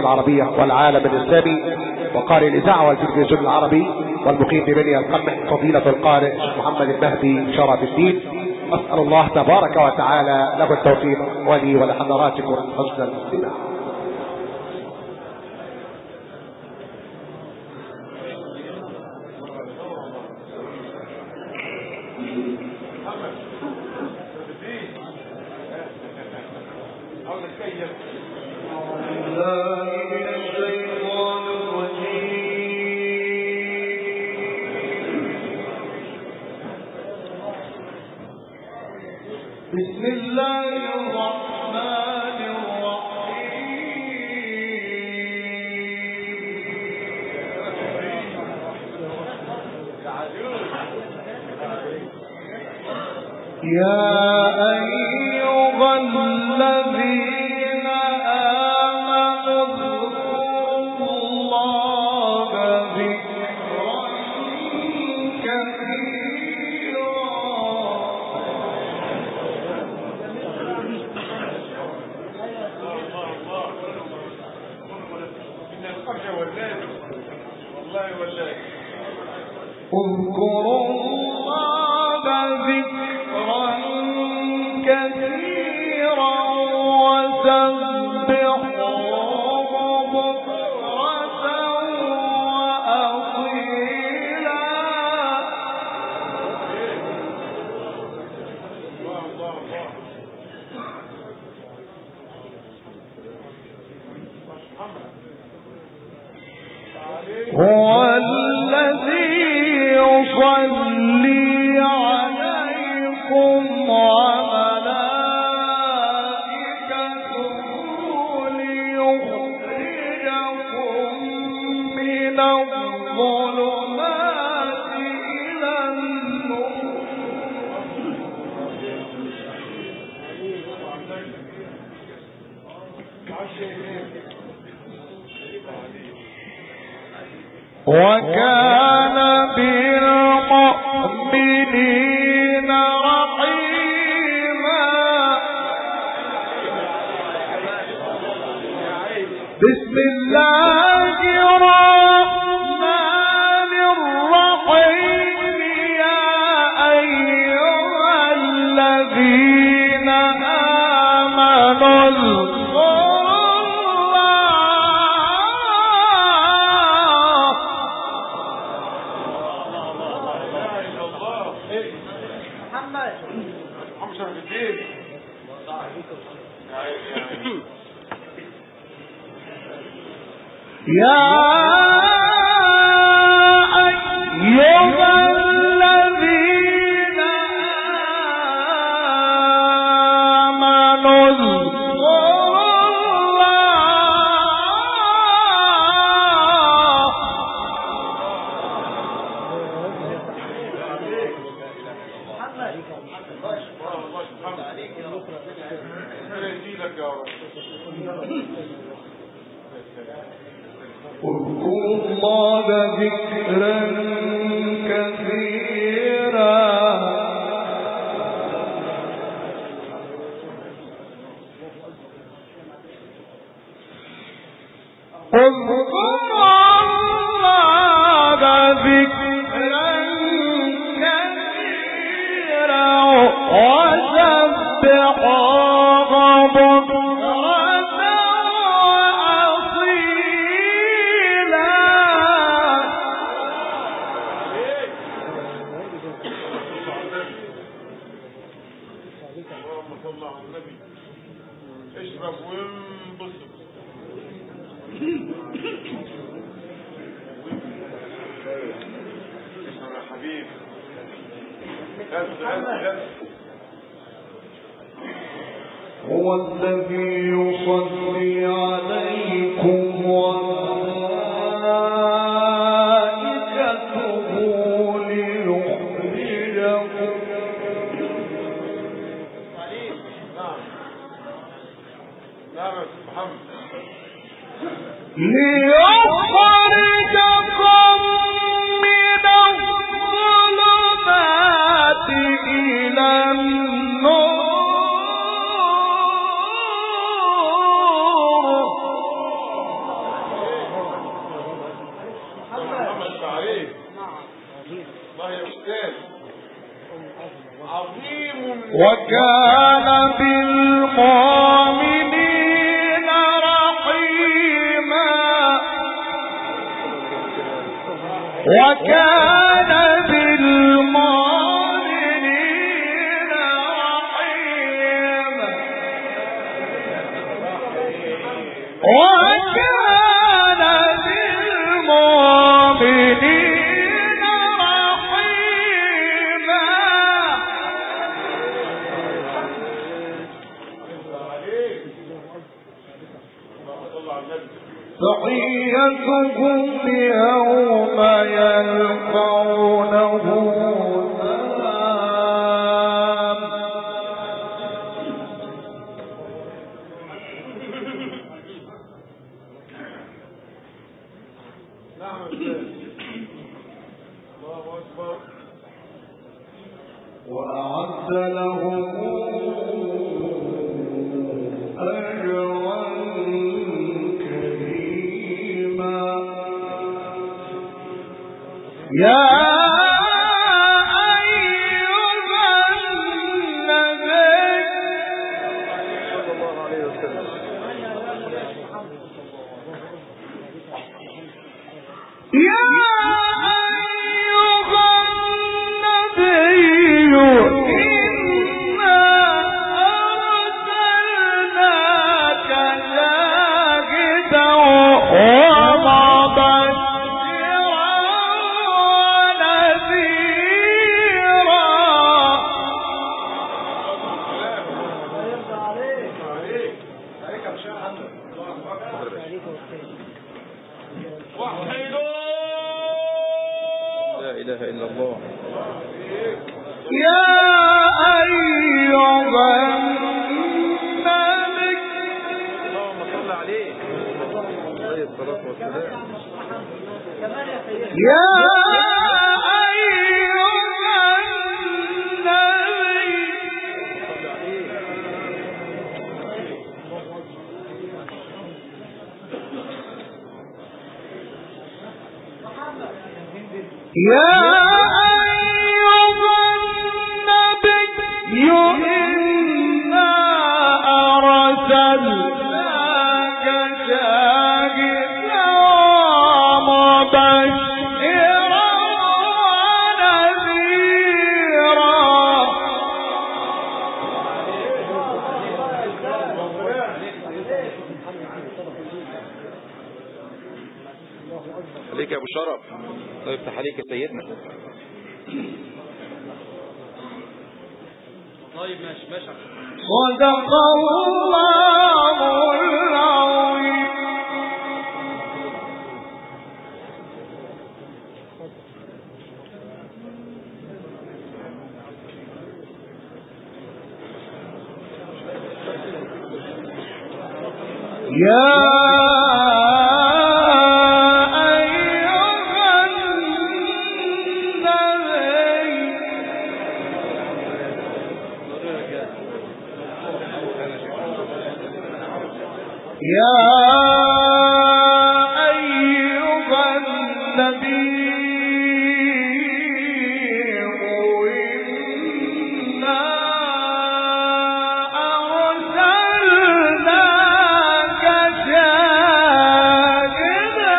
العربية والعالم الإسلامي، وقارئ الإذاعة والتلفزيون العربي، والمقيم ببني القمح فضيلة القارئ محمد المهدي شرف الدين. أسأل الله تبارك وتعالى له التوفيق ولي ولحضراتكم حسن الاستماع. بسم الله الرحمن الرحيم. يا أيها الذين آمنوا اذكروا الله ذكرا كثيرا. اذكروا الله ذكرا كثيرا وسبحوه بكرة وأصيلا. هو الذي يصلي عليكم وملائكته ليخرجكم من الظلمات إلى النور. وكان بالمؤمنين رحيما. بسم الله الرحمن الرحيم. يا أيها الذين آمنوا يا أيها الذين آمنوا اذكروا الله ذكرا كثيرا. اذكروا الله ذكرا كثيرا وسبحوه بكرة وأصيلا. اشرب وانبسط. اشرب يا حبيبي. هو الذي يصلي عليكم وملائكته ليخرجكم. ليخرجكم من الظلمات إلى النور. وكان بالمؤمنين رحيما وكان بالمؤمنين رحيما وكان بالمؤمنين رحيما تحيتهم يوم يلقونه سلام وأعد لهم أجرا كريما يا أيها النبي يا أيها النبي إنا أرسلناك شاهدا ومبشرا ونذيرا لا إله إلا الله. يا أيها النبي اللهم صل عليه عليه الصلاة والسلام. يا أيها النبي يا أيها النبي إنا أرسلناك شاهدا ومبشرا ونذيرا عليك يا أبو شرف، الله يفتح عليك يا سيدنا. طيب ماشي ماشي. صدق الله العظيم. يا أيها النبي إنا أرسلناك شاهدا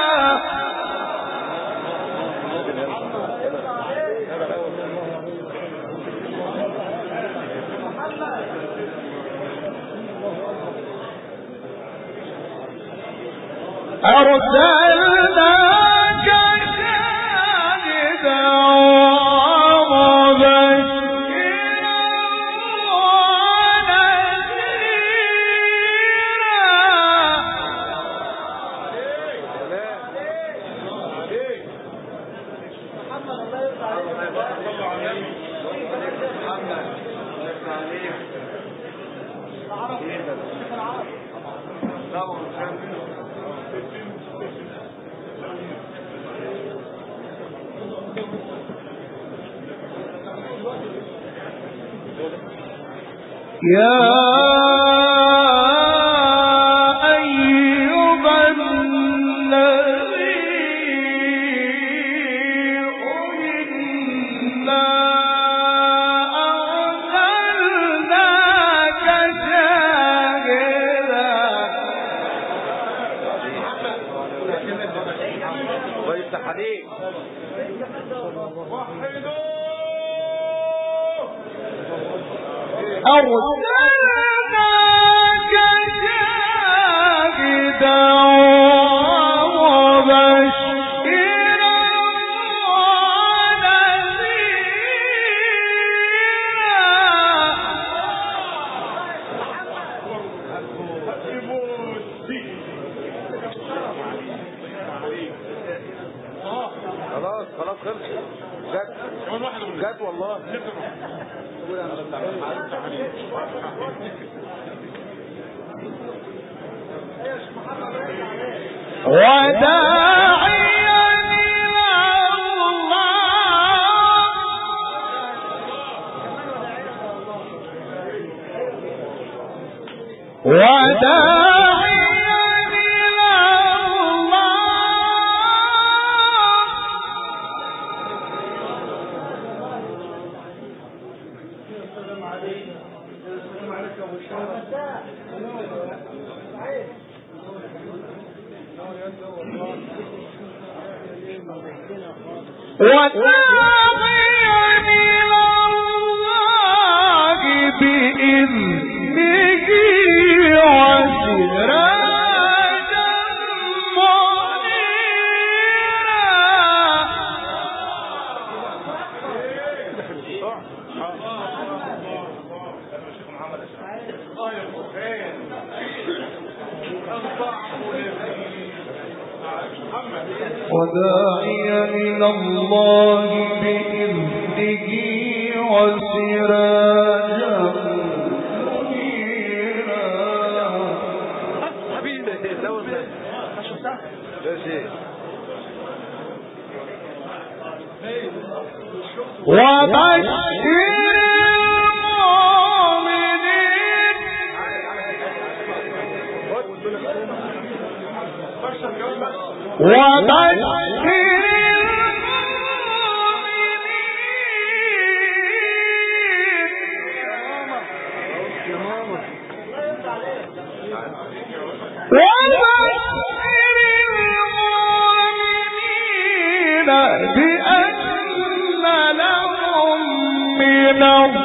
أرسلناك شاهدا ومبشرا يا أيها النبي إنا الله يفتح عليك. أرسلناك شاهدا ومبشرا خلاص خلاص خلص. جت والله. وداعيا إلى الله وداعيا إلى وداعيا إلى الله بإذنه وسراجا وداعيا إلى الله بإذنه وسراجا منيرا. حبيبي لو لا شيء. وبشر المؤمنين بأن لهم من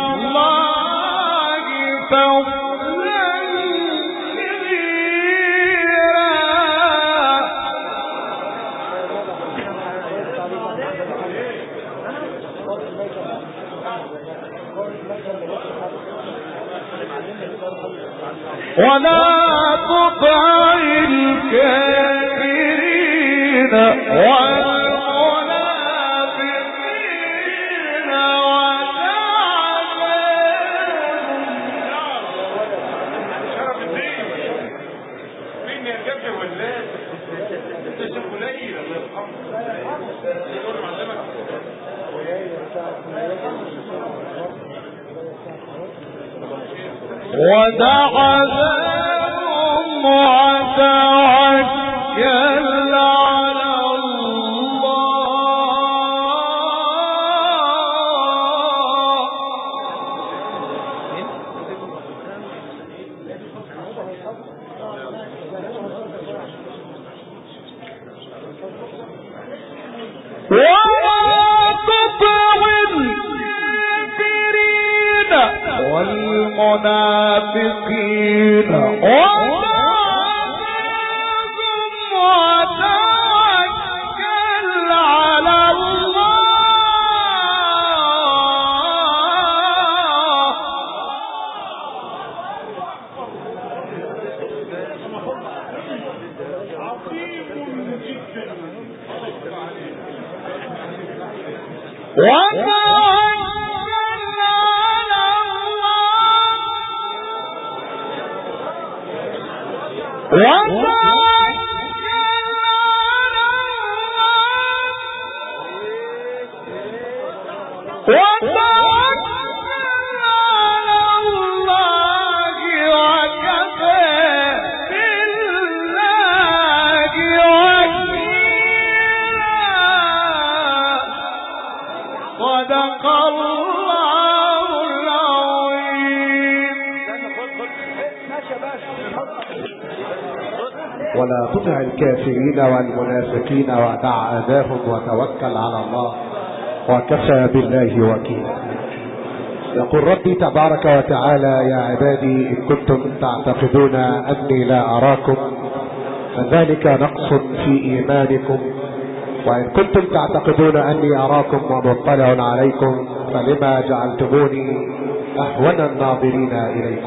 الله فضلا كبيرا. ولا تطع الكافرين والمنافقين ودعهم. شرف الدين مين يا جبل ولاد انت شيخ قليل الله يرحمه يقول معلمك ودعهم وتوكل على والمنافقين ودعهم وتوكل على الله صدق ولا تطع الكافرين والمنافقين ودع أذاهم وتوكل على الله وكفى بالله وكيلا. يقول ربي تبارك وتعالى: يا عبادي إن كنتم تعتقدون أني لا أراكم فذلك نقص في إيمانكم، وإن كنتم تعتقدون أني أراكم ومطلع عليكم فلما جعلتموني أهون الناظرين إليكم.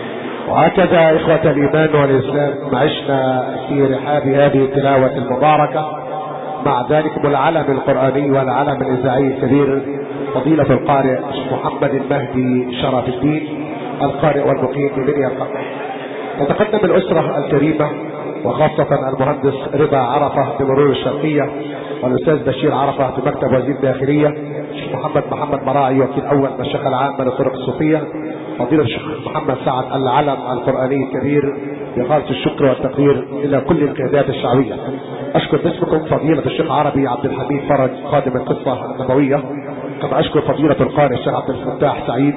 وهكذا إخوة الإيمان والإسلام عشنا في رحاب هذه التلاوة المباركة مع ذلكم العلم القرآني والعلم الإذاعي الكبير فضيلة القارئ محمد المهدي شرف الدين القارئ والمقيم ببنية القمح. تتقدم الأسرة الكريمة وخاصة المهندس رضا عرفة بمرور الشرقية، والأستاذ بشير عرفة في مكتب وزير الداخلية، الشيخ محمد مراعي وكيل أول مشيخة العامة للطرق الصوفية، فضيلة الشيخ محمد سعد العلم القرآني الكبير، بخالص الشكر والتقدير إلى كل القيادات الشعبية. أشكر باسمكم فضيلة الشيخ عربي عبد الحميد فرج خادم القصة النبوية، كما أشكر فضيلة القارئ الشيخ عبد الفتاح سعيد،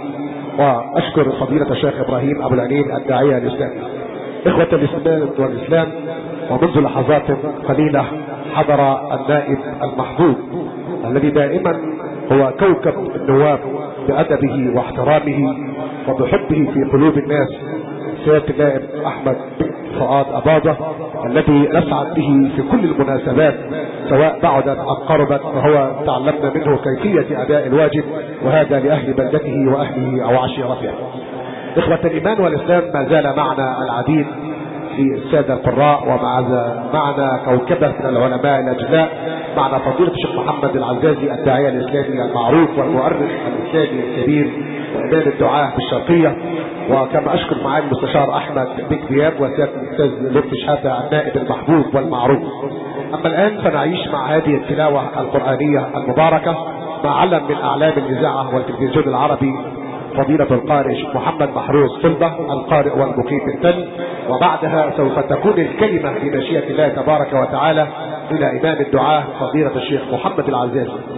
وأشكر فضيلة الشيخ إبراهيم أبو العنين الداعية الإسلامي. إخوة الإسلام والإسلام، ومنذ لحظات قليلة حضر النائب المحبوب الذي دائما هو كوكب النواب بأدبه واحترامه وبحبه في قلوب الناس، سيادة النائب أحمد فؤاد أباضة، الذي نسعد به في كل المناسبات سواء بعدت أم قربت، وهو تعلمنا منه كيفية أداء الواجب، وهذا لأهل بلدته وأهله أو عشيرته. إخوة الإيمان والإسلام، ما زال معنا العديد في السادة القراء، ومعنا كوكبة من العلماء الأجلاء. معنا فضيلة الشيخ محمد العزازي الداعية الإسلامي المعروف والمؤرخ الإسلامي الكبير وإمام الدعاة في الشرقية، وكما أشكر معالي المستشار أحمد بك دياب وسيادة الأستاذ لطفي شحاتة النائب المحبوب والمعروف. أما الآن فنعيش مع هذه التلاوة القرآنية المباركة مع علم من أعلام الإذاعة والتلفزيون العربي فضيلة القارئ محمد محروس طلبة القارئ والمقيم بالتل، وبعدها سوف تكون الكلمة بمشيئة الله تبارك وتعالى إلى إمام الدعاة فضيلة الشيخ محمد العزازي.